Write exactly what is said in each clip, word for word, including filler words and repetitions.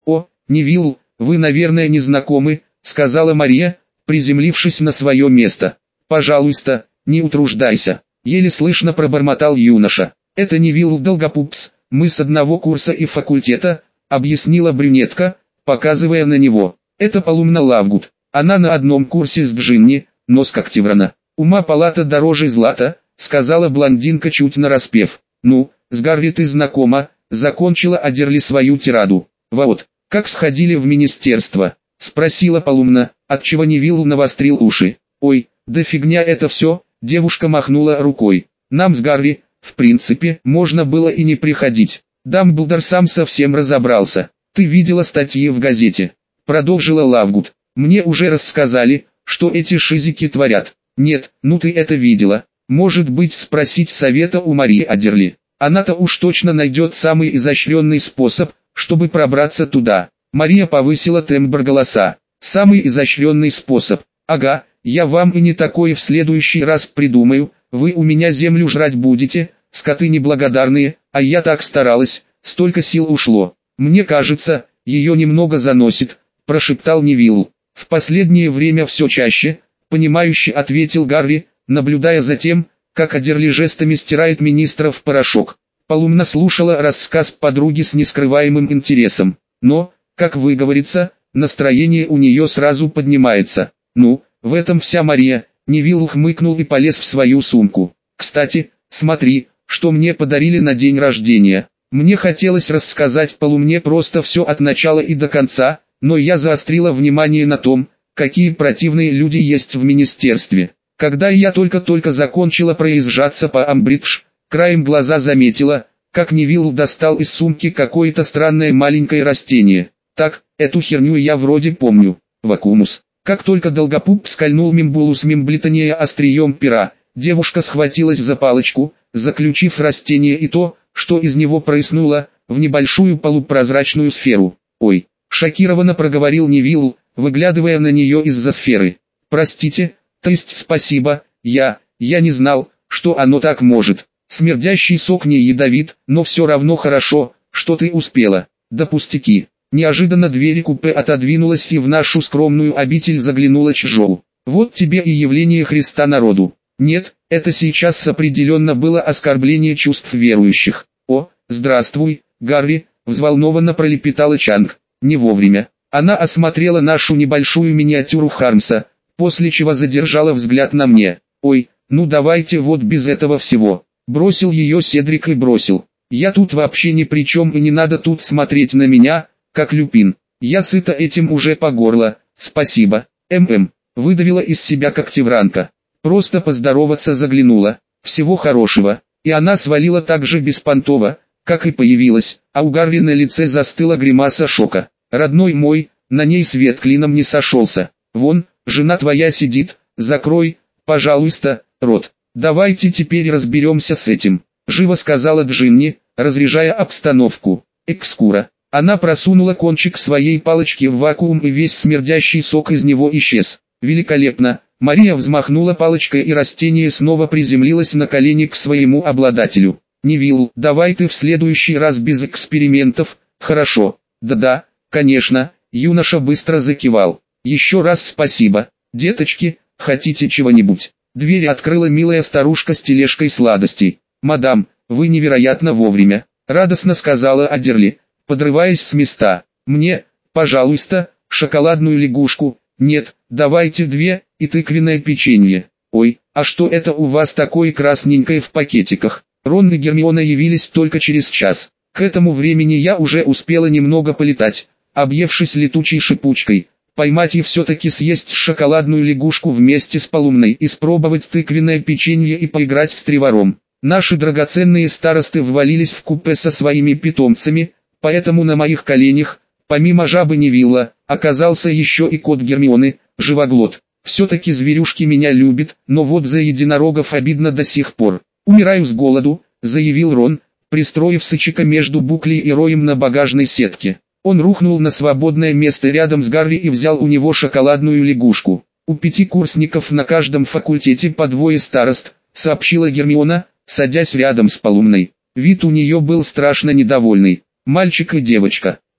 «О, Невилл, вы, наверное, не знакомы», — сказала Мария, приземлившись на свое место. «Пожалуйста, не утруждайся», — еле слышно пробормотал юноша. «Это Невилл Долгопупс, мы с одного курса и факультета», — объяснила брюнетка, показывая на него. «Это Полумна Лавгуд, она на одном курсе с Джинни, но с Коктеврана. Ума палата дороже злата», — сказала блондинка чуть нараспев. «Ну, с Гарри ты знакома», — закончила Адерли свою тираду. «Вот, как сходили в министерство?» — спросила Полумна, отчего Невилл навострил уши. «Ой, да фигня это все», — девушка махнула рукой. «Нам с Гарри, в принципе, можно было и не приходить. Дамблдор сам совсем разобрался. Ты видела статьи в газете?» — продолжила Лавгуд. «Мне уже рассказали, что эти шизики творят». «Нет, ну ты это видела. Может быть, спросить совета у Марии Адерли. Она-то уж точно найдет самый изощренный способ, чтобы пробраться туда». Мария повысила тембр голоса. «Самый изощренный способ. Ага, я вам и не такое в следующий раз придумаю. Вы у меня землю жрать будете, скоты неблагодарные, а я так старалась, столько сил ушло. Мне кажется, ее немного заносит», — прошептал Невилл. «В последнее время все чаще», — понимающе ответил Гарри, наблюдая за тем, как Адерли жестами стирает министра в порошок. Полумна слушала рассказ подруги с нескрываемым интересом. Но, как выговорится, настроение у нее сразу поднимается. «Ну, в этом вся Мария», — Невилл хмыкнул и полез в свою сумку. «Кстати, смотри, что мне подарили на день рождения». Мне хотелось рассказать Полумне просто все от начала и до конца, но я заострила внимание на том, какие противные люди есть в министерстве. Когда я только-только закончила проезжаться по Амбридж, краем глаза заметила, как Невилл достал из сумки какое-то странное маленькое растение. Так, эту херню я вроде помню. Вакуумус. Как только Долгопуп скольнул Мимбулус Мимблитония острием пера, девушка схватилась за палочку, заключив растение и то, что из него прыснуло, в небольшую полупрозрачную сферу. «Ой!» — шокированно проговорил Невилл, выглядывая на нее из-за сферы. «Простите, то есть спасибо, я, я не знал, что оно так может. Смердящий сок не ядовит, но все равно хорошо, что ты успела». «Да пустяки». Неожиданно дверь купе отодвинулась и в нашу скромную обитель заглянула Чжоу. «Вот тебе и явление Христа народу». Нет, это сейчас определенно было оскорбление чувств верующих. «О, здравствуй, Гарри», — взволнованно пролепетала Чанг. Не вовремя. Она осмотрела нашу небольшую миниатюру Хармса, после чего задержала взгляд на мне. «Ой, ну давайте вот без этого всего». Бросил ее Седрик и бросил. «Я тут вообще ни при чем и не надо тут смотреть на меня, как люпин. Я сыта этим уже по горло, спасибо». «М-м», выдавила из себя Коктевранка. Просто поздороваться заглянула. «Всего хорошего». И она свалила так же беспонтово, как и появилась, а у Гарри на лице застыла гримаса шока. «Родной мой», на ней свет клином не сошелся. «Вон, жена твоя сидит, закрой, пожалуйста, рот. Давайте теперь разберемся с этим», — живо сказала Джинни, разряжая обстановку. «Экскура». Она просунула кончик своей палочки в вакуум и весь смердящий сок из него исчез. «Великолепно». Мария взмахнула палочкой и растение снова приземлилось на колени к своему обладателю. «Невилл, давай ты в следующий раз без экспериментов, хорошо?» «Да-да, конечно», — юноша быстро закивал. «Еще раз спасибо. Деточки, хотите чего-нибудь?» Дверь открыла милая старушка с тележкой сладостей. «Мадам, вы невероятно вовремя», — радостно сказала Адерли, подрываясь с места. «Мне, пожалуйста, шоколадную лягушку, нет, давайте две, и тыквенное печенье. Ой, а что это у вас такое красненькое в пакетиках?» Рон и Гермиона явились только через час. К этому времени я уже успела немного полетать, объевшись летучей шипучкой, поймать и все-таки съесть шоколадную лягушку вместе с Полумной, испробовать тыквенное печенье и поиграть с Тревором. Наши драгоценные старосты ввалились в купе со своими питомцами, поэтому на моих коленях, помимо жабы Невилла, оказался еще и кот Гермионы, Живоглот. Все-таки зверюшки меня любят, но вот за единорогов обидно до сих пор. «Умираю с голоду», — заявил Рон, пристроив сычика между Букли и Роем на багажной сетке. Он рухнул на свободное место рядом с Гарри и взял у него шоколадную лягушку. «У пяти курсников на каждом факультете по двое старост», — сообщила Гермиона, садясь рядом с Полумной. Вид у нее был страшно недовольный. «Мальчик и девочка».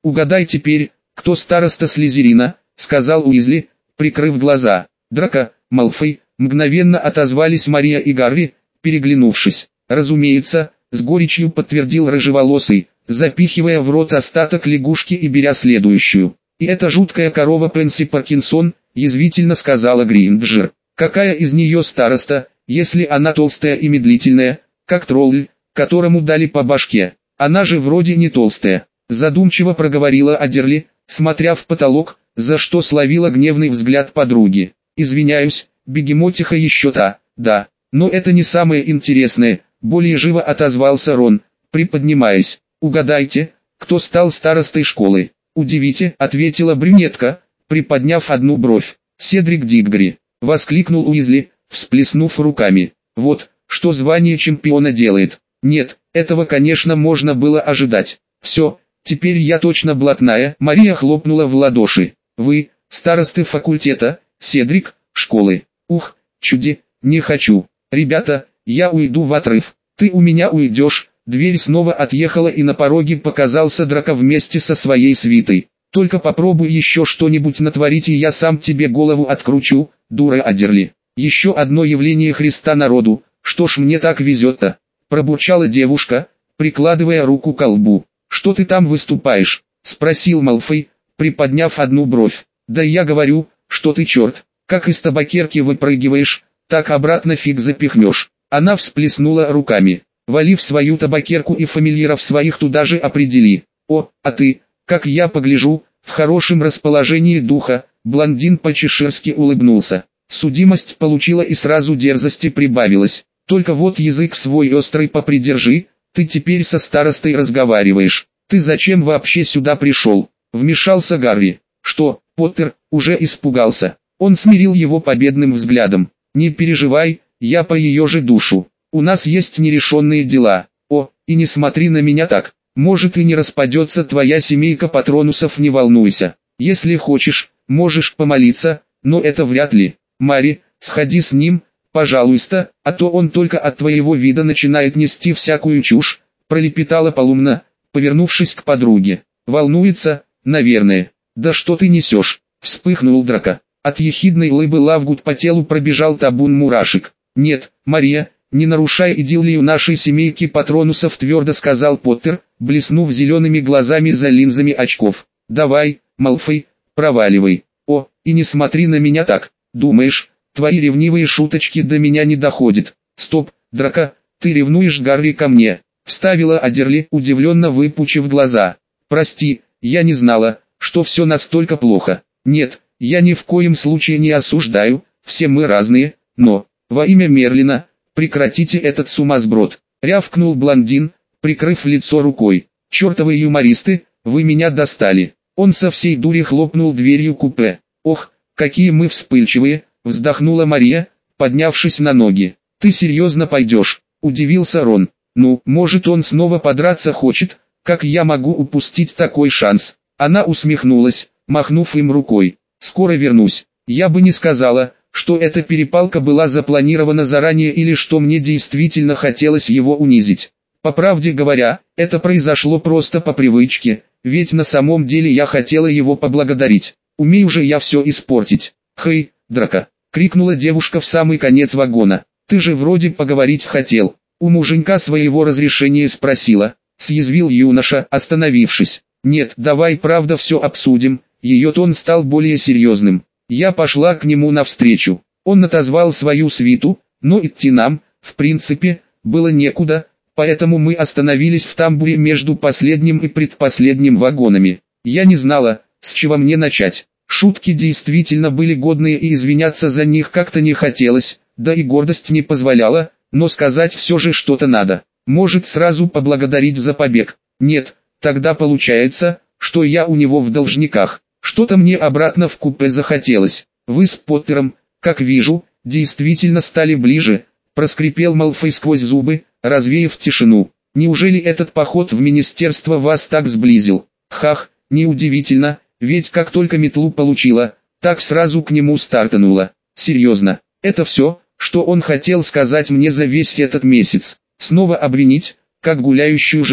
«Угадай теперь, кто староста Слизерина», — сказал Уизли, прикрыв глаза. «Драко, Малфой», — мгновенно отозвались Мария и Гарри, переглянувшись. «Разумеется», — с горечью подтвердил рыжеволосый, запихивая в рот остаток лягушки и беря следующую. «И эта жуткая корова Пенси Паркинсон», — язвительно сказала Гринджер. «Какая из нее староста, если она толстая и медлительная, как тролль, которому дали по башке? Она же вроде не толстая», — задумчиво проговорила Адерли, смотря в потолок, за что словила гневный взгляд подруги. «Извиняюсь, бегемотиха еще та, да, но это не самое интересное», — более живо отозвался Рон, приподнимаясь. «Угадайте, кто стал старостой школы?» «Удивите», — ответила брюнетка, приподняв одну бровь. «Седрик Диггори», — воскликнул Уизли, всплеснув руками. «Вот, что звание чемпиона делает. Нет, этого, конечно, можно было ожидать. Все, теперь я точно блатная». Мария хлопнула в ладоши. «Вы, старосты факультета, Седрик, школы. Ух, чуди, не хочу. Ребята, я уйду в отрыв. Ты у меня уйдешь». Дверь снова отъехала, и на пороге показался Драко вместе со своей свитой. «Только попробуй еще что-нибудь натворить, и я сам тебе голову откручу, дура Адерли. Еще одно явление Христа народу, что ж мне так везет-то?» Пробурчала девушка, прикладывая руку к лбу. «Что ты там выступаешь?» — спросил Малфой, приподняв одну бровь. «Да я говорю, что ты черт, как из табакерки выпрыгиваешь, так обратно фиг запихнешь». Она всплеснула руками. «Вали в свою табакерку и фамильяров своих туда же определи. О, а ты, как я погляжу, в хорошем расположении духа». Блондин по-чеширски улыбнулся. Судимость получила и сразу дерзости прибавилась. «Только вот язык свой острый попридержи, ты теперь со старостой разговариваешь. Ты зачем вообще сюда пришел?» Вмешался Гарри. «Что, Поттер?» Уже испугался. Он смирил его победным взглядом. «Не переживай, я по ее же душу. У нас есть нерешенные дела. О, и не смотри на меня так. Может и не распадется твоя семейка патронусов, не волнуйся. Если хочешь, можешь помолиться, но это вряд ли. Мари, сходи с ним, пожалуйста, а то он только от твоего вида начинает нести всякую чушь», пролепетала Полумна, повернувшись к подруге. «Волнуется, наверное». «Да что ты несешь?» — вспыхнул Драко. От ехидной лыбы Лавгуд по телу пробежал табун мурашек. «Нет, Мария, не нарушай идиллию нашей семейки патронусов», — твердо сказал Поттер, блеснув зелеными глазами за линзами очков. «Давай, Малфой, проваливай. О, и не смотри на меня так. Думаешь, твои ревнивые шуточки до меня не доходят?» «Стоп, Драко, ты ревнуешь Гарри ко мне?» — вставила Адерли, удивленно выпучив глаза. «Прости, я не знала, что все настолько плохо. Нет, я ни в коем случае не осуждаю, все мы разные, но, во имя Мерлина, прекратите этот сумасброд», — рявкнул блондин, прикрыв лицо рукой. «Чертовы юмористы, вы меня достали». Он со всей дури хлопнул дверью купе. «Ох, какие мы вспыльчивые», — вздохнула Мария, поднявшись на ноги. «Ты серьезно пойдешь?» — удивился Рон. «Ну, может, он снова подраться хочет, как я могу упустить такой шанс?» Она усмехнулась, махнув им рукой. «Скоро вернусь. Я бы не сказала, что эта перепалка была запланирована заранее или что мне действительно хотелось его унизить. По правде говоря, это произошло просто по привычке, ведь на самом деле я хотела его поблагодарить. Умею же я все испортить». «Хей, Драко!» — крикнула девушка в самый конец вагона. «Ты же вроде поговорить хотел. У муженька своего разрешения спросила», — съязвил юноша, остановившись. «Нет, давай правда все обсудим». Ее тон стал более серьезным. Я пошла к нему навстречу. Он отозвал свою свиту, но идти нам, в принципе, было некуда, поэтому мы остановились в тамбуре между последним и предпоследним вагонами. Я не знала, с чего мне начать. Шутки действительно были годные, и извиняться за них как-то не хотелось, да и гордость не позволяла, но сказать все же что-то надо. Может, сразу поблагодарить за побег? Нет, тогда получается, что я у него в должниках. Что-то мне обратно в купе захотелось. Вы с Поттером, как вижу, действительно стали ближе, проскрипел Малфой сквозь зубы, развеяв тишину. Неужели этот поход в министерство вас так сблизил? Хах, неудивительно, ведь как только метлу получила, так сразу к нему стартанула. Серьезно, это все, что он хотел сказать мне за весь этот месяц. Снова обвинить, как гуляющую жену.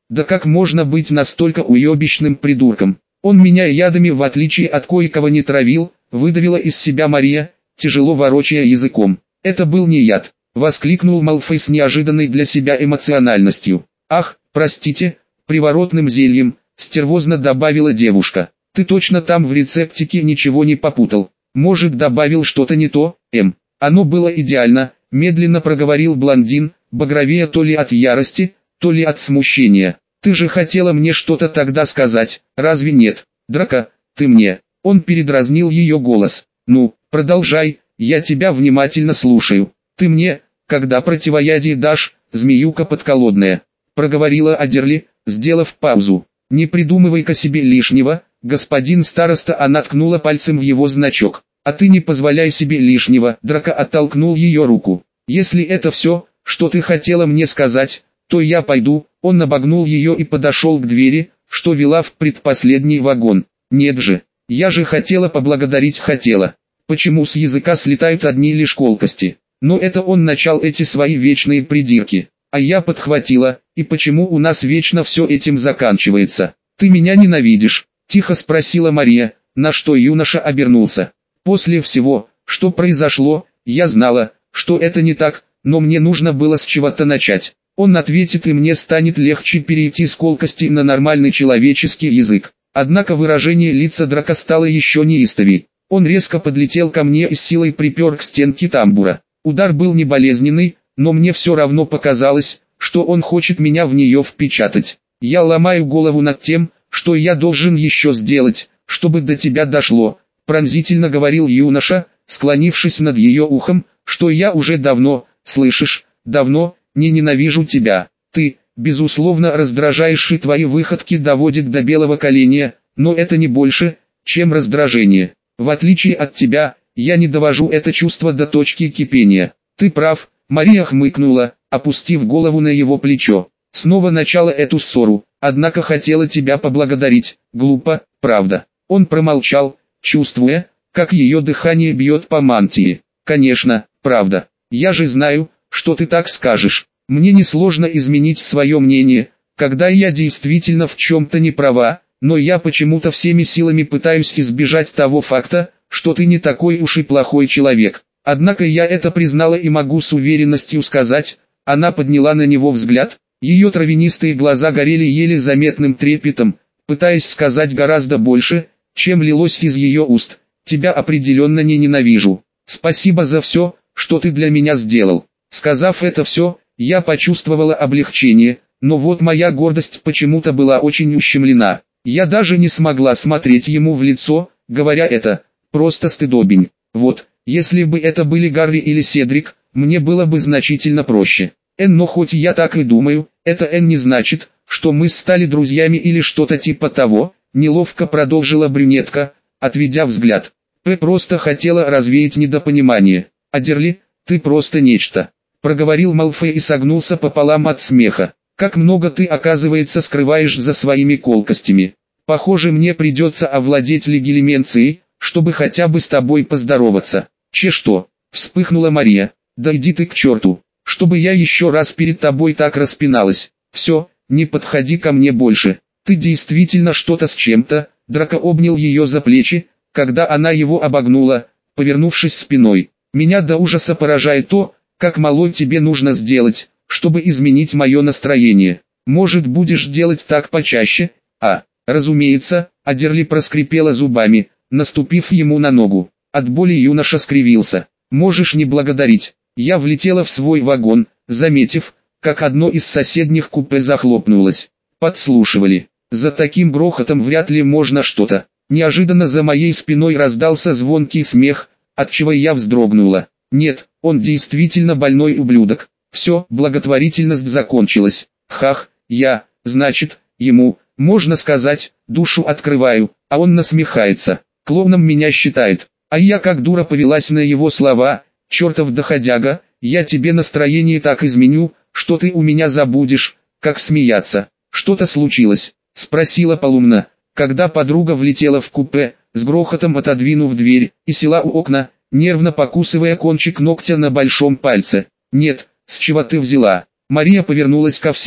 Да как можно быть настолько уебищным придурком? Он меня ядами в отличие от кое-кого не травил, выдавила из себя Мария, тяжело ворочая языком. Это был не яд, воскликнул Малфой с неожиданной для себя эмоциональностью. Ах, простите, приворотным зельем, стервозно добавила девушка. Ты точно там в рецептике ничего не попутал? Может, добавил что-то не то, М. Оно было идеально, медленно проговорил блондин, багровея то ли от ярости, то ли от смущения. Ты же хотела мне что-то тогда сказать, разве нет? Драка, ты мне. Он передразнил ее голос. Ну, продолжай, я тебя внимательно слушаю. Ты мне, когда противоядие дашь, змеюка подколодная. Проговорила Адерли, сделав паузу. Не придумывай-ка себе лишнего, господин староста. Она ткнула пальцем в его значок. А ты не позволяй себе лишнего. Драка оттолкнул ее руку. Если это все, что ты хотела мне сказать, то я пойду. Он обогнул ее и подошел к двери, что вела в предпоследний вагон. Нет же, я же хотела поблагодарить хотела. Почему с языка слетают одни лишь колкости? Но это он начал эти свои вечные придирки. А я подхватила, и почему у нас вечно все этим заканчивается? Ты меня ненавидишь? Тихо спросила Мария, на что юноша обернулся. После всего, что произошло, я знала, что это не так, но мне нужно было с чего-то начать. Он ответит, и мне станет легче перейти с колкости на нормальный человеческий язык. Однако выражение лица Драка стало еще неистовей. Он резко подлетел ко мне и с силой припер к стенке тамбура. Удар был не болезненный, но мне все равно показалось, что он хочет меня в нее впечатать. Я ломаю голову над тем, что я должен еще сделать, чтобы до тебя дошло, пронзительно говорил юноша, склонившись над ее ухом, что я уже давно, слышишь, давно, не ненавижу тебя. Ты, безусловно, раздражаешь, и твои выходки доводят до белого коленя, но это не больше, чем раздражение. В отличие от тебя, я не довожу это чувство до точки кипения. Ты прав, Мария хмыкнула, опустив голову на его плечо. Снова начала эту ссору, однако хотела тебя поблагодарить. Глупо, правда. Он промолчал, чувствуя, как ее дыхание бьет по мантии. Конечно, правда. Я же знаю, что ты так скажешь. Мне несложно изменить свое мнение, когда я действительно в чем-то не права, но я почему-то всеми силами пытаюсь избежать того факта, что ты не такой уж и плохой человек. Однако я это признала и могу с уверенностью сказать. Она подняла на него взгляд, ее травянистые глаза горели еле заметным трепетом, пытаясь сказать гораздо больше, чем лилось из ее уст. Тебя определенно не ненавижу. Спасибо за все, что ты для меня сделал. Сказав это все, я почувствовала облегчение, но вот моя гордость почему-то была очень ущемлена. Я даже не смогла смотреть ему в лицо, говоря это, просто стыдобень. Вот, если бы это были Гарри или Седрик, мне было бы значительно проще. Эн, но хоть я так и думаю, это Эн не значит, что мы стали друзьями или что-то типа того, неловко продолжила брюнетка, отведя взгляд. П просто хотела развеять недопонимание. Адерли, ты просто нечто. Проговорил Малфой и согнулся пополам от смеха. Как много ты, оказывается, скрываешь за своими колкостями. Похоже, мне придется овладеть легилименцией, чтобы хотя бы с тобой поздороваться. Че что? Вспыхнула Мария. Да иди ты к черту, чтобы я еще раз перед тобой так распиналась. Все, не подходи ко мне больше. Ты действительно что-то с чем-то. Драко обнял ее за плечи, когда она его обогнула, повернувшись спиной. Меня до ужаса поражает то, как мало тебе нужно сделать, чтобы изменить мое настроение. Может, будешь делать так почаще? А, разумеется, Адерли проскрипела зубами, наступив ему на ногу. От боли юноша скривился. Можешь не благодарить. Я влетела в свой вагон, заметив, как одно из соседних купе захлопнулось. Подслушивали. За таким грохотом вряд ли можно что-то. Неожиданно за моей спиной раздался звонкий смех, отчего я вздрогнула. Нет, он действительно больной ублюдок. Все, благотворительность закончилась. Хах, я, значит, ему, можно сказать, душу открываю, а он насмехается. Клоуном меня считает. А я как дура повелась на его слова. Чертов доходяга, я тебе настроение так изменю, что ты у меня забудешь, как смеяться. Что-то случилось? Спросила Полумна, когда подруга влетела в купе, с грохотом отодвинув дверь, и села у окна, нервно покусывая кончик ногтя на большом пальце. Нет, с чего ты взяла? Мария повернулась ко всем.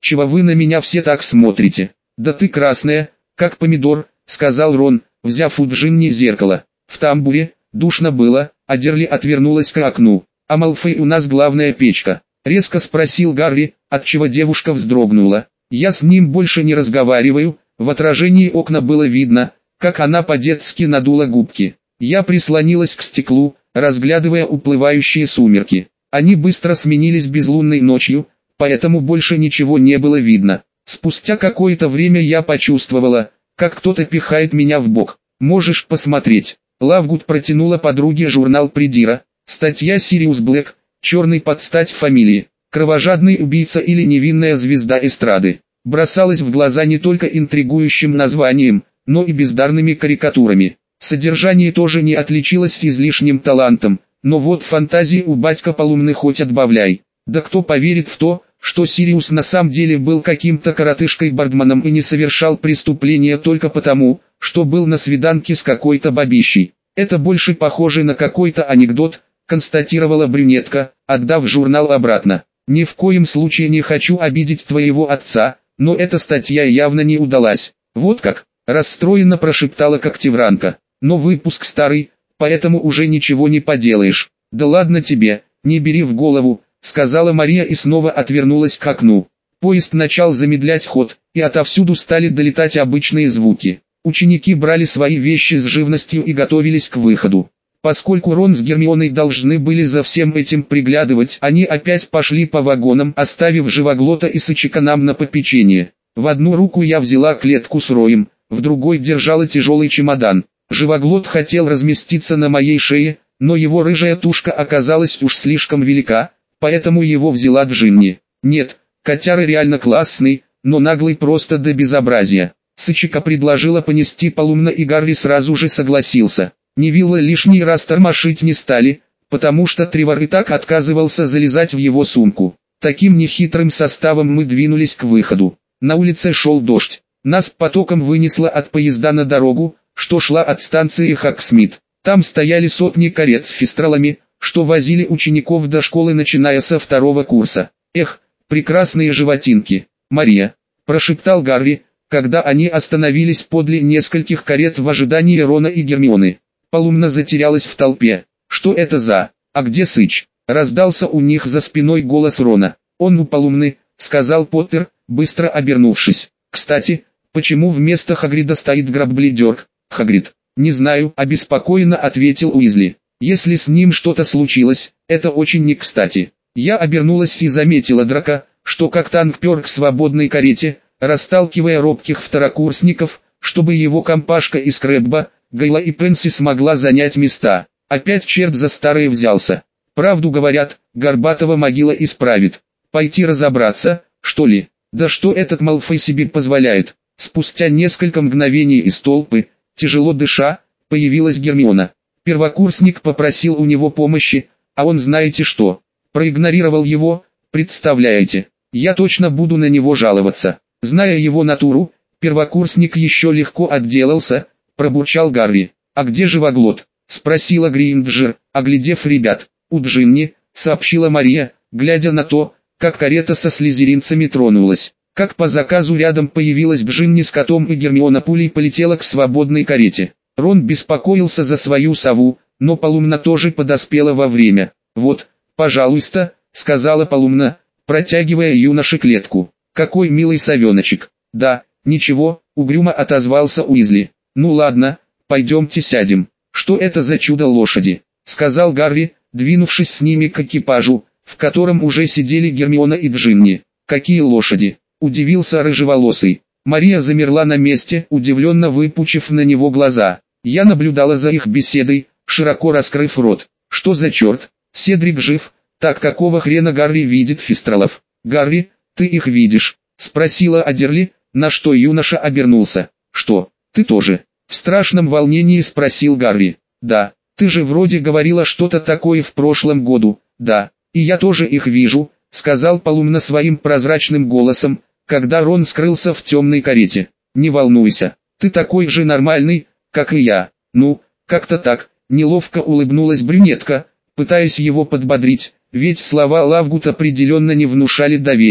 чего вы на меня все так смотрите? Да ты красная, как помидор, сказал Рон, взяв у Джинни зеркало. В тамбуре душно было, а Дерли отвернулась к окну. А Малфой, у нас главная печка? Резко спросил Гарри, отчего девушка вздрогнула. Я с ним больше не разговариваю. В отражении окна было видно, как она по-детски надула губки. Я прислонилась к стеклу, разглядывая уплывающие сумерки. Они быстро сменились безлунной ночью, поэтому больше ничего не было видно. Спустя какое-то время я почувствовала, как кто-то пихает меня в бок. Можешь посмотреть. Лавгуд протянула подруге журнал Придира. Статья «Сириус Блэк», черный под стать фамилии, кровожадный убийца или невинная звезда эстрады. Бросалась в глаза не только интригующим названием, но и бездарными карикатурами. Содержание тоже не отличилось излишним талантом, но вот фантазии у батька Полумны хоть отбавляй. Да кто поверит в то, что Сириус на самом деле был каким-то коротышкой-бардманом и не совершал преступления только потому, что был на свиданке с какой-то бабищей. Это больше похоже на какой-то анекдот, констатировала брюнетка, отдав журнал обратно. Ни в коем случае не хочу обидеть твоего отца, но эта статья явно не удалась. Вот как, расстроенно прошептала Когтевранка. Но выпуск старый, поэтому уже ничего не поделаешь. Да ладно тебе, не бери в голову, сказала Мария и снова отвернулась к окну. Поезд начал замедлять ход, и отовсюду стали долетать обычные звуки. Ученики брали свои вещи с живностью и готовились к выходу. Поскольку Рон с Гермионой должны были за всем этим приглядывать, они опять пошли по вагонам, оставив Живоглота и Сычика нам на попечение. В одну руку я взяла клетку с Роем, в другой держала тяжелый чемодан. Живоглот хотел разместиться на моей шее, но его рыжая тушка оказалась уж слишком велика, поэтому его взяла Джинни. Нет, котяра реально классный, но наглый просто до безобразия. Сычика предложила понести Полумна, и Гарри сразу же согласился. Невилла лишний раз тормошить не стали, потому что Тревор и так отказывался залезать в его сумку. Таким нехитрым составом мы двинулись к выходу. На улице шел дождь. Нас потоком вынесло от поезда на дорогу, что шла от станции Хаксмит. Там стояли сотни карет с фистралами, что возили учеников до школы начиная со второго курса. Эх, прекрасные животинки. Мария, прошептал Гарри, когда они остановились подле нескольких карет в ожидании Рона и Гермионы. Полумна затерялась в толпе. Что это за... А где Сыч? Раздался у них за спиной голос Рона. Он у Полумны, сказал Поттер, быстро обернувшись. Кстати, почему вместо Хагрида стоит Грабблидер? Хагрид. Не знаю, обеспокоенно ответил Уизли. Если с ним что-то случилось, это очень не кстати. Я обернулась и заметила Драка, что как танк пер к свободной карете, расталкивая робких второкурсников, чтобы его компашка из Крэбба, Гайла и Пенси смогла занять места. Опять черт за старое взялся. Правду говорят, Горбатова могила исправит. Пойти разобраться, что ли? Да что этот Малфой себе позволяет? Спустя несколько мгновений из толпы, тяжело дыша, появилась Гермиона. Первокурсник попросил у него помощи, а он знаете что? Проигнорировал его, представляете? Я точно буду на него жаловаться. Зная его натуру, первокурсник еще легко отделался, пробурчал Гарри. «А где Живоглот?» — спросила Гринджер, оглядев ребят. «У Джинни», — сообщила Мария, глядя на то, как карета со слизеринцами тронулась. Как по заказу рядом появилась Джинни с котом, и Гермиона пулей полетела к свободной карете. Рон беспокоился за свою сову, но Полумна тоже подоспела вовремя. «Вот, пожалуйста», — сказала Полумна, протягивая юноше клетку. «Какой милый совеночек». «Да, ничего», — угрюмо отозвался Уизли. «Ну ладно, пойдемте сядем». «Что это за чудо-лошади?» — сказал Гарри, двинувшись с ними к экипажу, в котором уже сидели Гермиона и Джинни. «Какие лошади?» — удивился рыжеволосый. Мария замерла на месте, удивленно выпучив на него глаза. Я наблюдала за их беседой, широко раскрыв рот. «Что за черт? Седрик жив? Так какого хрена Гарри видит фистралов?» «Гарри, ты их видишь?» — спросила Адерли, на что юноша обернулся. «Что, ты тоже?» — в страшном волнении спросил Гарри. «Да, ты же вроде говорила что-то такое в прошлом году». «Да, и я тоже их вижу», — сказал Полумна своим прозрачным голосом, когда Рон скрылся в темной карете. «Не волнуйся, ты такой же нормальный, как и я». «Ну, как-то так», — неловко улыбнулась брюнетка, пытаясь его подбодрить, ведь слова Лавгуд определенно не внушали доверия.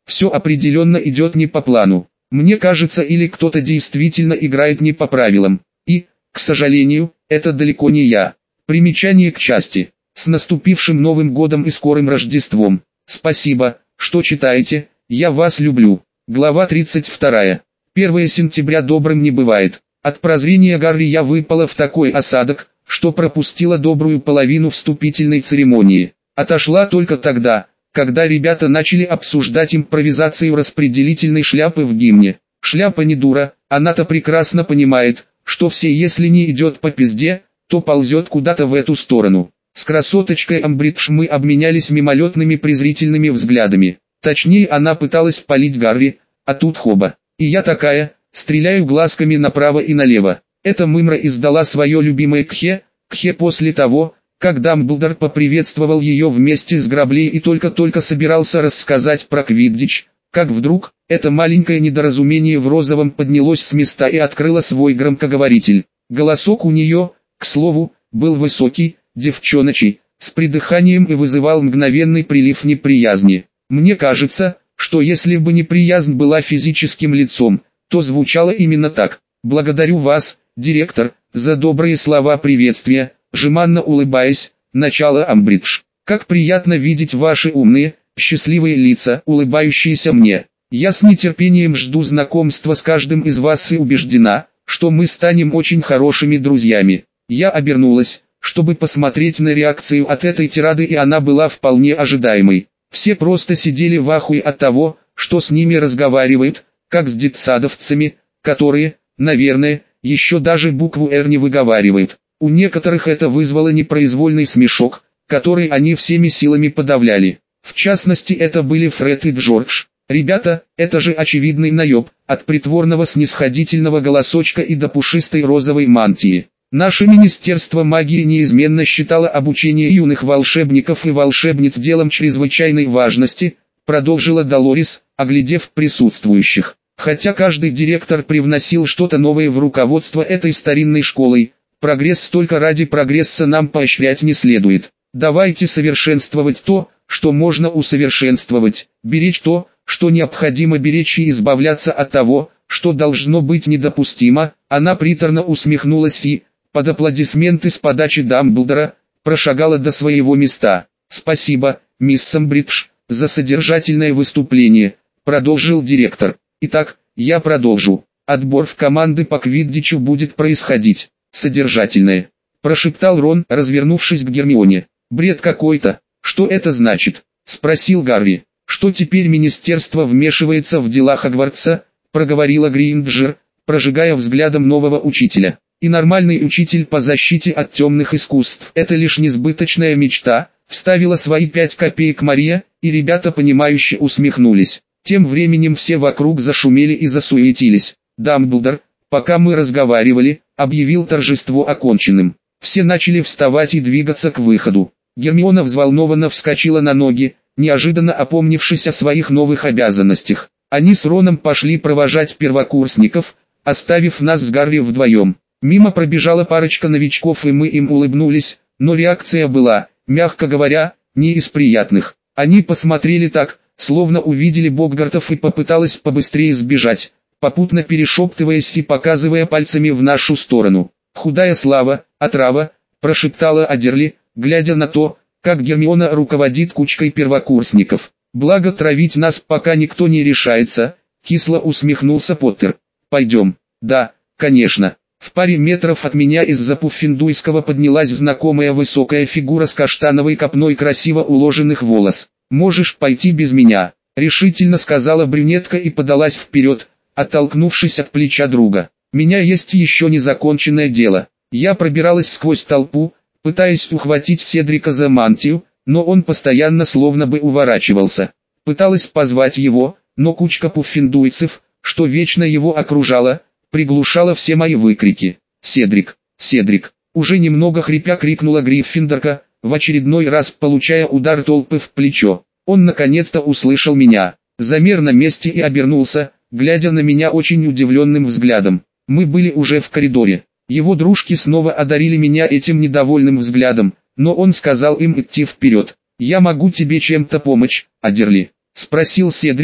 Все определенно идет не по плану. Мне кажется, или кто-то действительно играет не по правилам. И, к сожалению, это далеко не я. Примечание к части. С наступившим Новым годом и скорым Рождеством. Спасибо, что читаете, я вас люблю. Глава тридцать вторая. первое сентября добрым не бывает. От прозрения Гарри я выпала в такой осадок, что пропустила добрую половину вступительной церемонии. Отошла только тогда, когда ребята начали обсуждать импровизацию распределительной шляпы в гимне. Шляпа не дура, она-то прекрасно понимает, что все, если не идет по пизде, то ползет куда-то в эту сторону. С красоточкой Амбридж мы обменялись мимолетными презрительными взглядами. Точнее, она пыталась палить Гарри, а тут хоба. И я такая, стреляю глазками направо и налево. Эта мымра издала свое любимое кхе, кхе после того, как Дамблдор поприветствовал ее вместе с Граблей и только-только собирался рассказать про Квиддич, как вдруг, это маленькое недоразумение в розовом поднялось с места и открыло свой громкоговоритель. Голосок у нее, к слову, был высокий, девчоночий, с придыханием и вызывал мгновенный прилив неприязни. Мне кажется, что если бы неприязнь была физическим лицом, то звучало именно так. «Благодарю вас, директор, за добрые слова приветствия», жеманно улыбаясь, начало Амбридж. «Как приятно видеть ваши умные, счастливые лица, улыбающиеся мне. Я с нетерпением жду знакомства с каждым из вас и убеждена, что мы станем очень хорошими друзьями». Я обернулась, чтобы посмотреть на реакцию от этой тирады, и она была вполне ожидаемой. Все просто сидели в ахуе от того, что с ними разговаривают, как с детсадовцами, которые, наверное, еще даже букву «Р» не выговаривают. У некоторых это вызвало непроизвольный смешок, который они всеми силами подавляли. В частности, это были Фред и Джордж. Ребята, это же очевидный наеб, от притворного снисходительного голосочка и до пушистой розовой мантии. Наше Министерство магии неизменно считало обучение юных волшебников и волшебниц делом чрезвычайной важности, продолжила Долорес, оглядев присутствующих. Хотя каждый директор привносил что-то новое в руководство этой старинной школой, прогресс только ради прогресса нам поощрять не следует. Давайте совершенствовать то, что можно усовершенствовать, беречь то, что необходимо беречь, и избавляться от того, что должно быть недопустимо. Она приторно усмехнулась и, под аплодисменты с подачи Дамблдора, прошагала до своего места. «Спасибо, мисс Амбридж, за содержательное выступление», — продолжил директор. «Итак, я продолжу. Отбор в команды по квиддичу будет происходить. Содержательное», — прошептал Рон, развернувшись к Гермионе. «Бред какой-то. Что это значит?» — спросил Гарри. «Что теперь министерство вмешивается в дела Хогвартса?» — проговорила Грейнджер, прожигая взглядом нового учителя. «И нормальный учитель по защите от темных искусств — это лишь несбыточная мечта», — вставила свои пять копеек Мария, и ребята понимающе усмехнулись. Тем временем все вокруг зашумели и засуетились. Дамблдор, пока мы разговаривали, объявил торжество оконченным. Все начали вставать и двигаться к выходу. Гермиона взволнованно вскочила на ноги, неожиданно опомнившись о своих новых обязанностях. Они с Роном пошли провожать первокурсников, оставив нас с Гарри вдвоем. Мимо пробежала парочка новичков, и мы им улыбнулись, но реакция была, мягко говоря, не из приятных. Они посмотрели так, словно увидели Боггартов, и попыталась побыстрее сбежать, попутно перешептываясь и показывая пальцами в нашу сторону. «Худая слава, отрава», — прошептала Адерли, глядя на то, как Гермиона руководит кучкой первокурсников. «Благо травить нас пока никто не решается», — кисло усмехнулся Поттер. «Пойдем». «Да, конечно». В паре метров от меня из-за Пуффендуйского поднялась знакомая высокая фигура с каштановой копной красиво уложенных волос. «Можешь пойти без меня», — решительно сказала брюнетка и подалась вперед, оттолкнувшись от плеча друга. «Меня есть еще незаконченное дело». Я пробиралась сквозь толпу, пытаясь ухватить Седрика за мантию, но он постоянно словно бы уворачивался. Пыталась позвать его, но кучка пуффендуйцев, что вечно его окружала, приглушала все мои выкрики. «Седрик! Седрик!» Уже немного хрипя крикнула Гриффиндорка, в очередной раз получая удар толпы в плечо. Он наконец-то услышал меня. Замер на месте и обернулся, глядя на меня очень удивленным взглядом. Мы были уже в коридоре. Его дружки снова одарили меня этим недовольным взглядом, но он сказал им идти вперед. «Я могу тебе чем-то помочь, Адерли?» — спросил Седрик,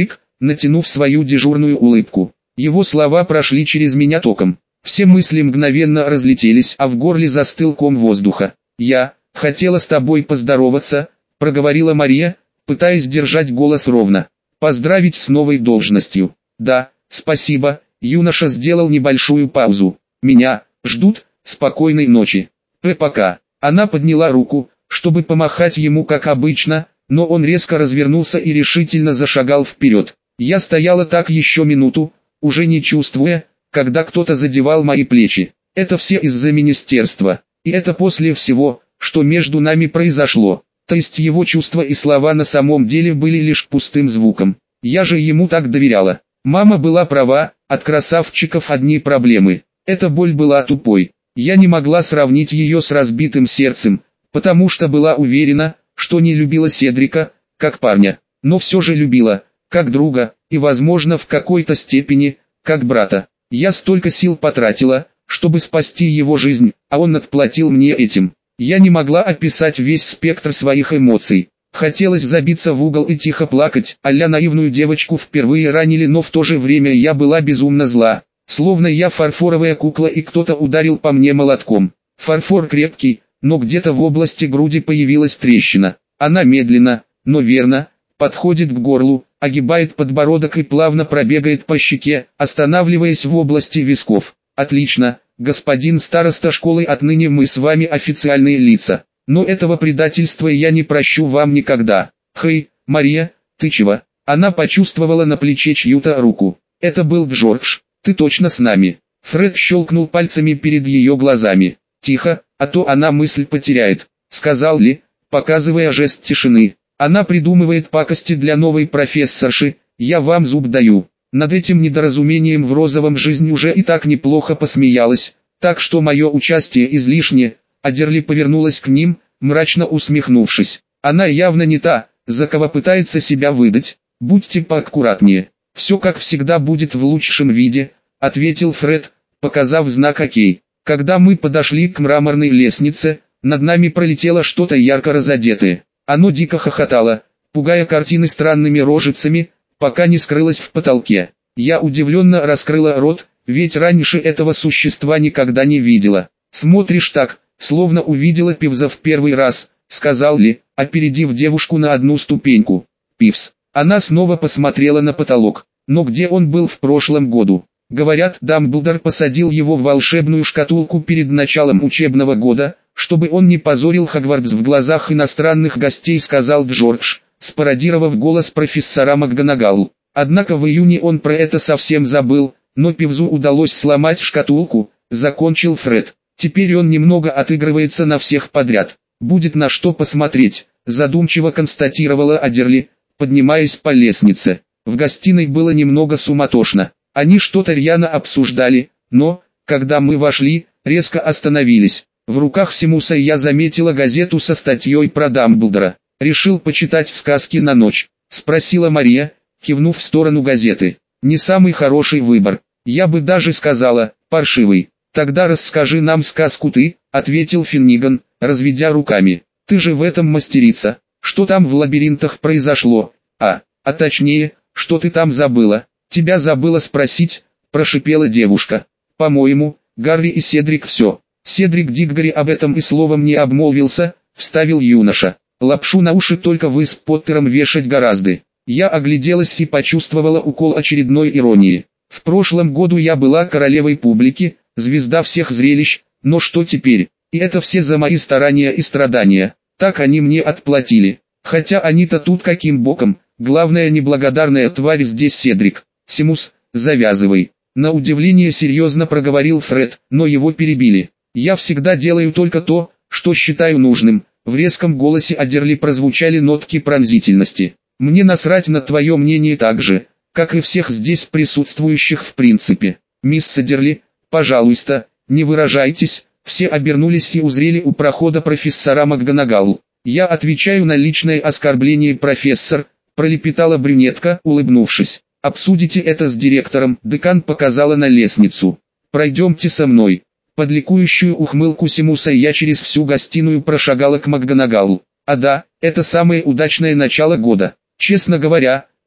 натянув свою дежурную улыбку. Его слова прошли через меня током. Все мысли мгновенно разлетелись, а в горле застыл ком воздуха. «Я хотела с тобой поздороваться», — проговорила Мария, пытаясь держать голос ровно. «Поздравить с новой должностью». «Да, спасибо», — юноша сделал небольшую паузу. «Меня ждут, спокойной ночи». «П пока». Она подняла руку, чтобы помахать ему как обычно, но он резко развернулся и решительно зашагал вперед. Я стояла так еще минуту, уже не чувствуя, когда кто-то задевал мои плечи. Это все из-за министерства. И это после всего, что между нами произошло. То есть его чувства и слова на самом деле были лишь пустым звуком. Я же ему так доверяла. Мама была права, от красавчиков одни проблемы. Эта боль была тупой. Я не могла сравнить ее с разбитым сердцем, потому что была уверена, что не любила Седрика, как парня, но все же любила, как друга, и возможно в какой-то степени, как брата. Я столько сил потратила, чтобы спасти его жизнь, а он отплатил мне этим. Я не могла описать весь спектр своих эмоций. Хотелось забиться в угол и тихо плакать, а-ля наивную девочку впервые ранили, но в то же время я была безумно зла. Словно я фарфоровая кукла и кто-то ударил по мне молотком. Фарфор крепкий, но где-то в области груди появилась трещина. Она медленно, но верно, подходит к горлу, огибает подбородок и плавно пробегает по щеке, останавливаясь в области висков. Отлично, господин староста школы, отныне мы с вами официальные лица. Но этого предательства я не прощу вам никогда. Хей, Мария, ты чего? Она почувствовала на плече чью-то руку. Это был Джордж. Ты точно с нами? Фред щелкнул пальцами перед ее глазами. Тихо, а то она мысль потеряет, сказал Ли, показывая жест тишины. Она придумывает пакости для новой профессорши, я вам зуб даю. Над этим недоразумением в розовом жизнь уже и так неплохо посмеялась, так что мое участие излишне. Адерли повернулась к ним, мрачно усмехнувшись. Она явно не та, за кого пытается себя выдать. Будьте поаккуратнее. «Все как всегда будет в лучшем виде», — ответил Фред, показав знак «Окей». Когда мы подошли к мраморной лестнице, над нами пролетело что-то ярко разодетое. Оно дико хохотало, пугая картины странными рожицами, пока не скрылось в потолке. Я удивленно раскрыла рот, ведь раньше этого существа никогда не видела. «Смотришь так, словно увидела Пивза в первый раз», — сказал Ли, опередив девушку на одну ступеньку. «Пивз». Она снова посмотрела на потолок. Но где он был в прошлом году? Говорят, Дамблдор посадил его в волшебную шкатулку перед началом учебного года, чтобы он не позорил Хогвартс в глазах иностранных гостей, сказал Джордж, спародировав голос профессора МакГонагал. Однако в июне он про это совсем забыл, но Пивзу удалось сломать шкатулку, закончил Фред. Теперь он немного отыгрывается на всех подряд. Будет на что посмотреть, задумчиво констатировала Адерли, поднимаясь по лестнице. В гостиной было немного суматошно. Они что-то рьяно обсуждали, но, когда мы вошли, резко остановились. В руках Симуса я заметила газету со статьей про Дамблдора. «Решил почитать сказки на ночь?» — спросила Мария, кивнув в сторону газеты. «Не самый хороший выбор. Я бы даже сказала, паршивый». «Тогда расскажи нам сказку ты», — ответил Финниган, разведя руками. «Ты же в этом мастерица. Что там в лабиринтах произошло? А, а точнее, что ты там забыла?» «Тебя забыла спросить», — прошипела девушка. «По-моему, Гарри и Седрик все». «Седрик Диггори об этом и словом не обмолвился», — вставил юноша. «Лапшу на уши только вы с Поттером вешать гораздо». Я огляделась и почувствовала укол очередной иронии. В прошлом году я была королевой публики, звезда всех зрелищ, но что теперь? И это все за мои старания и страдания. Так они мне отплатили. Хотя они-то тут каким боком, главная неблагодарная тварь здесь Седрик. «Симус, завязывай». На удивление серьезно проговорил Фред, но его перебили. «Я всегда делаю только то, что считаю нужным». В резком голосе Адерли прозвучали нотки пронзительности. «Мне насрать на твое мнение так же, как и всех здесь присутствующих в принципе. Мисс Адерли, пожалуйста, не выражайтесь». Все обернулись и узрели у прохода профессора МакГонагал. «Я отвечаю на личное оскорбление, профессор», — пролепетала брюнетка, улыбнувшись. «Обсудите это с директором», — декан показала на лестницу. «Пройдемте со мной». Под ликующую ухмылку Симуса я через всю гостиную прошагала к МакГонагалу. А да, это самое удачное начало года. Честно говоря,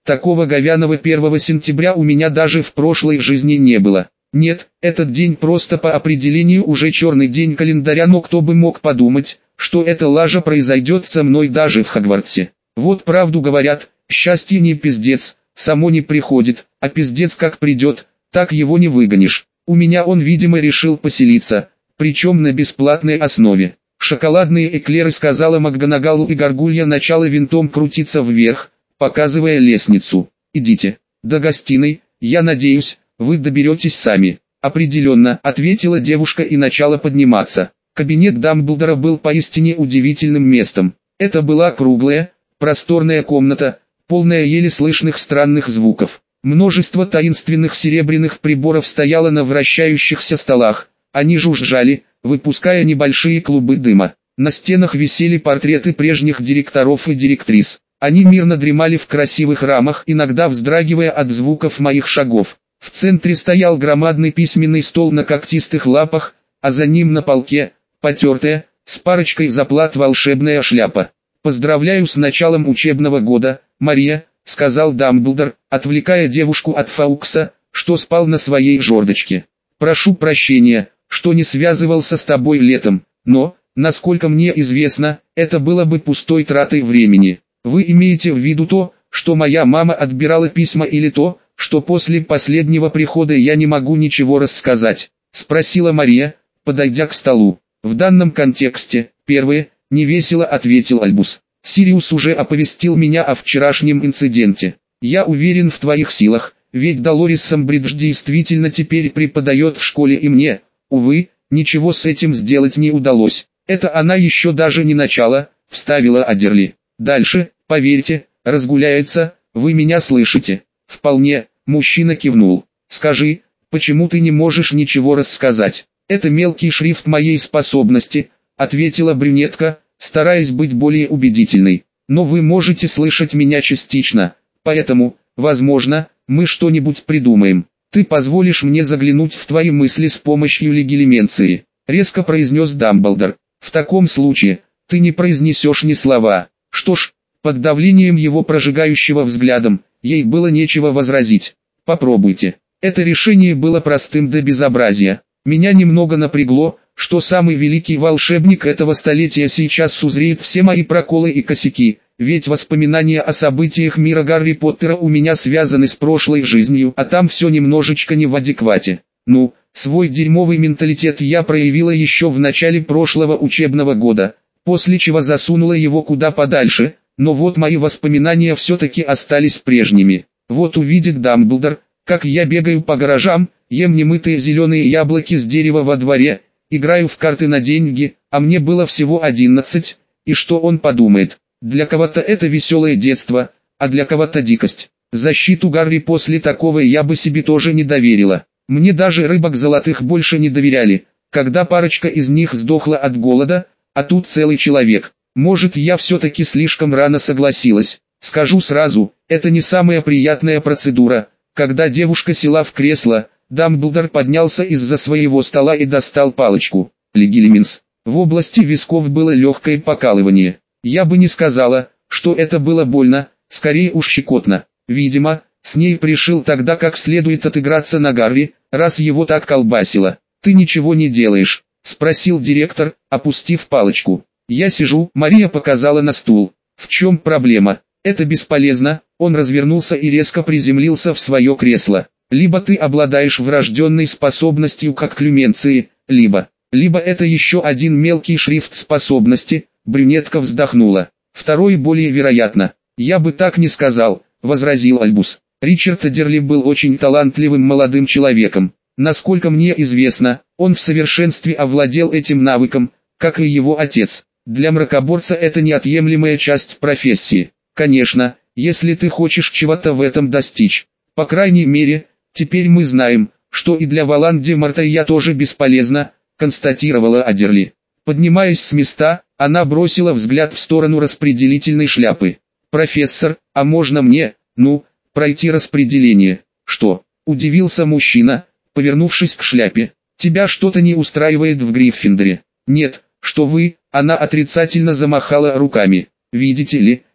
Такого говяного первого сентября у меня даже в прошлой жизни не было. Нет, этот день просто по определению уже черный день календаря, но кто бы мог подумать, что эта лажа произойдет со мной даже в Хогвартсе. Вот правду говорят, счастье не пиздец, само не приходит, а пиздец как придет, так его не выгонишь. У меня он, видимо, решил поселиться, причем на бесплатной основе. Шоколадные эклеры, сказала МакГонагалл, и горгулья начала винтом крутиться вверх, показывая лестницу. Идите до гостиной, я надеюсь, вы доберетесь сами. Определенно, ответила девушка и начала подниматься. Кабинет Дамблдора был поистине удивительным местом. Это была круглая, просторная комната, полная еле слышных странных звуков. Множество таинственных серебряных приборов стояло на вращающихся столах, они жужжали, выпуская небольшие клубы дыма. На стенах висели портреты прежних директоров и директрис. Они мирно дремали в красивых рамах, иногда вздрагивая от звуков моих шагов. В центре стоял громадный письменный стол на когтистых лапах, а за ним на полке, потертая, с парочкой заплат волшебная шляпа. «Поздравляю с началом учебного года, Мария», — сказал Дамблдор, отвлекая девушку от Фаукса, что спал на своей жердочке. «Прошу прощения, что не связывался с тобой летом, но, насколько мне известно, это было бы пустой тратой времени. Вы имеете в виду то, что моя мама отбирала письма, или то, что после последнего прихода я не могу ничего рассказать?» — спросила Мария, подойдя к столу. «В данном контексте, первое», — невесело ответил Альбус. «Сириус уже оповестил меня о вчерашнем инциденте. Я уверен в твоих силах, ведь Долорес Самбридж действительно теперь преподает в школе, и мне, увы, ничего с этим сделать не удалось. Это она еще даже не начала», — вставила Аддерли. «Дальше, поверьте, разгуляется, вы меня слышите?» «Вполне», — мужчина кивнул. «Скажи, почему ты не можешь ничего рассказать?» «Это мелкий шрифт моей способности», — ответила брюнетка, стараясь быть более убедительной. «Но вы можете слышать меня частично, поэтому, возможно, мы что-нибудь придумаем. Ты позволишь мне заглянуть в твои мысли с помощью легилименции», — резко произнес Дамблдор. «В таком случае, ты не произнесешь ни слова». Что ж, под давлением его прожигающего взглядом, ей было нечего возразить. «Попробуйте». Это решение было простым до безобразия. Меня немного напрягло, что самый великий волшебник этого столетия сейчас узреет все мои проколы и косяки, ведь воспоминания о событиях мира Гарри Поттера у меня связаны с прошлой жизнью, а там все немножечко не в адеквате. Ну, свой дерьмовый менталитет я проявила еще в начале прошлого учебного года, после чего засунула его куда подальше, но вот мои воспоминания все-таки остались прежними. Вот увидит Дамблдор, как я бегаю по гаражам, ем немытые зеленые яблоки с дерева во дворе, играю в карты на деньги, а мне было всего одиннадцать, и что он подумает? Для кого-то это веселое детство, а для кого-то дикость. Защиту Гарри после такого я бы себе тоже не доверила. Мне даже рыбок золотых больше не доверяли, когда парочка из них сдохла от голода, а тут целый человек. Может, я все-таки слишком рано согласилась. Скажу сразу, это не самая приятная процедура. Когда девушка села в кресло, Дамблдор поднялся из-за своего стола и достал палочку. Легилименс. В области висков было легкое покалывание. Я бы не сказала, что это было больно, скорее уж щекотно. Видимо, с ней пришил тогда как следует отыграться на Гарри, раз его так колбасило. «Ты ничего не делаешь?» — спросил директор, опустив палочку. «Я сижу», — Мария показала на стул. «В чем проблема?» «Это бесполезно», — он развернулся и резко приземлился в свое кресло. «Либо ты обладаешь врожденной способностью как Клюменции, либо... Либо это еще один мелкий шрифт способности», — брюнетка вздохнула. «Второе более вероятно». «Я бы так не сказал», — возразил Альбус. «Ричард Аддерли был очень талантливым молодым человеком. Насколько мне известно, он в совершенстве овладел этим навыком, как и его отец. Для мракоборца это неотъемлемая часть профессии. Конечно, если ты хочешь чего-то в этом достичь. По крайней мере, теперь мы знаем, что и для Волан-де-Морта я тоже бесполезна», — констатировала Аддерли. Поднимаясь с места, она бросила взгляд в сторону распределительной шляпы. «Профессор, а можно мне, ну, пройти распределение?» «Что?» — удивился мужчина, повернувшись к шляпе. «Тебя что-то не устраивает в Гриффиндоре?» «Нет, что вы», — она отрицательно замахала руками. «Видите ли,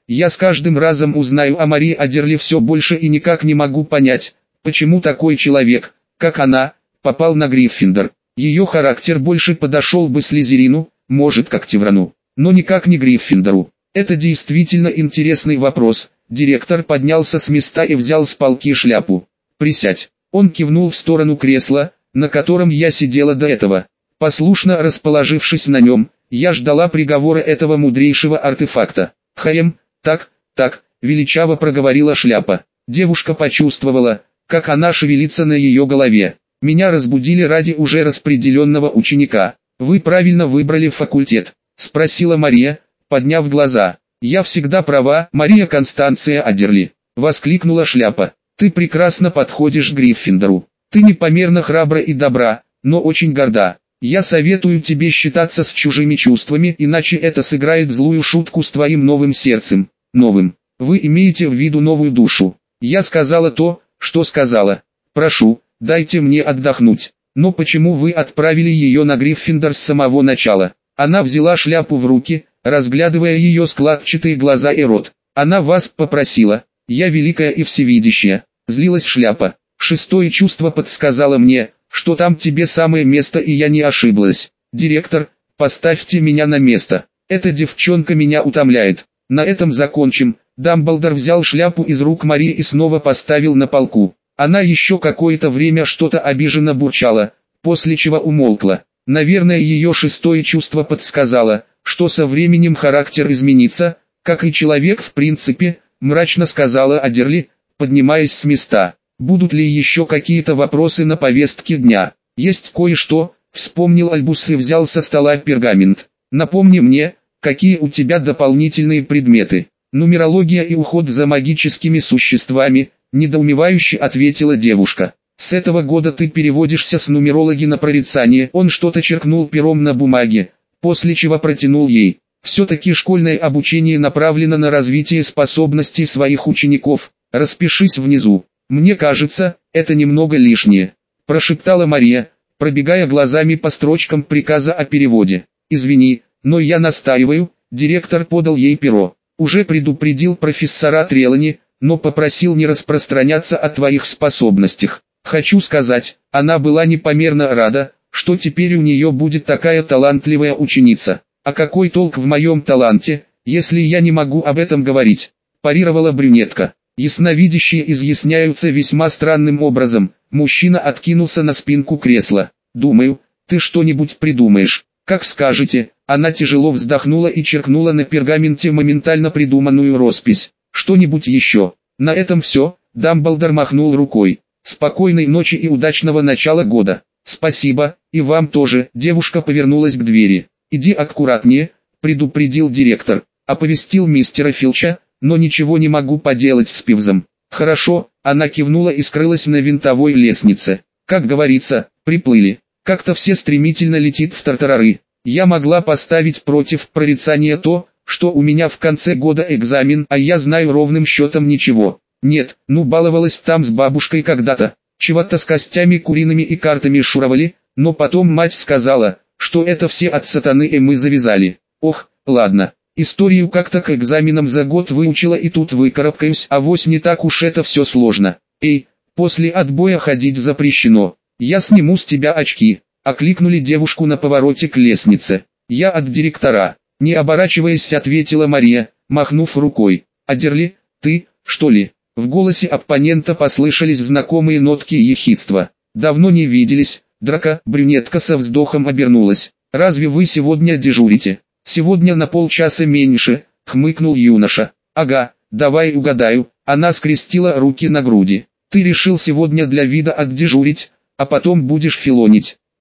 Я с каждым разом узнаю о Марии Адерли все больше и никак не могу понять, почему такой человек, как она, попал на Гриффиндор. Ее характер больше подошел бы Слизерину, может как Теврану, но никак не Гриффиндору. Это действительно интересный вопрос. Директор поднялся с места и взял с полки шляпу. «Присядь». Он кивнул в сторону кресла, на котором я сидела до этого. Послушно расположившись на нем, я ждала приговора этого мудрейшего артефакта. «Хаем, так, так», — величаво проговорила шляпа. Девушка почувствовала, как она шевелится на ее голове. «Меня разбудили ради уже распределенного ученика. Вы правильно выбрали факультет?» — спросила Мария, подняв глаза. «Я всегда права, Мария Констанция Адерли», — воскликнула шляпа. «Ты прекрасно подходишь к Гриффиндору. Ты непомерно храбра и добра, но очень горда. Я советую тебе считаться с чужими чувствами, иначе это сыграет злую шутку с твоим новым сердцем. Новым. Вы имеете в виду новую душу. Я сказала то, что сказала. Прошу, дайте мне отдохнуть. Но почему вы отправили ее на Гриффиндор с самого начала?» Она взяла шляпу в руки, разглядывая ее складчатые глаза и рот. «Она вас попросила. Я великая и всевидящая», — злилась шляпа. «Шестое чувство подсказало мне, что там тебе самое место, и я не ошиблась. Директор, поставьте меня на место. Эта девчонка меня утомляет. На этом закончим». Дамблдор взял шляпу из рук Марии и снова поставил на полку. Она еще какое-то время что-то обиженно бурчала, после чего умолкла. Наверное, ее шестое чувство подсказало, что со временем характер изменится, как и человек в принципе, мрачно сказала Адерли, поднимаясь с места. «Будут ли еще какие-то вопросы на повестке дня?» «Есть кое-что», — вспомнил Альбус и взял со стола пергамент. «Напомни мне, какие у тебя дополнительные предметы?» «Нумерология и уход за магическими существами», — недоумевающе ответила девушка. «С этого года ты переводишься с нумерологи на прорицание». Он что-то черкнул пером на бумаге, после чего протянул ей. «Все-таки школьное обучение направлено на развитие способностей своих учеников. Распишись внизу. Мне кажется, это немного лишнее», — прошептала Мария, пробегая глазами по строчкам приказа о переводе. «Извини, но я настаиваю», — директор подал ей перо. «Уже предупредил профессора Трелани, но попросил не распространяться о твоих способностях. Хочу сказать, она была непомерно рада, что теперь у нее будет такая талантливая ученица. А какой толк в моем таланте, если я не могу об этом говорить?» – парировала брюнетка. «Ясновидящие изъясняются весьма странным образом». Мужчина откинулся на спинку кресла. «Думаю, ты что-нибудь придумаешь. Как скажете». Она тяжело вздохнула и черкнула на пергаменте моментально придуманную роспись. «Что-нибудь еще?» «На этом все», – Дамблдор махнул рукой. «Спокойной ночи и удачного начала года». «Спасибо, и вам тоже». Девушка повернулась к двери. «Иди аккуратнее», – предупредил директор. Оповестил мистера Филча, но ничего не могу поделать с Пивзом. «Хорошо», – она кивнула и скрылась на винтовой лестнице. Как говорится, приплыли. Как-то все стремительно летит в тартарары. Я могла поставить против прорицания то, что у меня в конце года экзамен, а я знаю ровным счетом ничего. Нет, ну баловалась там с бабушкой когда-то. Чего-то с костями куриными и картами шуровали, но потом мать сказала, что это все от сатаны и мы завязали. Ох, ладно, историю как-то к экзаменам за год выучила и тут выкарабкаюсь, а вось не так уж это все сложно. Эй, после отбоя ходить запрещено. Я сниму с тебя очки. Окликнули девушку на повороте к лестнице. «Я от директора», — не оборачиваясь ответила Мария, махнув рукой. «Адерли, ты, что ли?» В голосе оппонента послышались знакомые нотки ехидства. «Давно не виделись», — драка, брюнетка со вздохом обернулась. «Разве вы сегодня дежурите?» «Сегодня на полчаса меньше», — хмыкнул юноша. «Ага, давай угадаю», — она скрестила руки на груди. «Ты решил сегодня для вида отдежурить, а потом будешь филонить».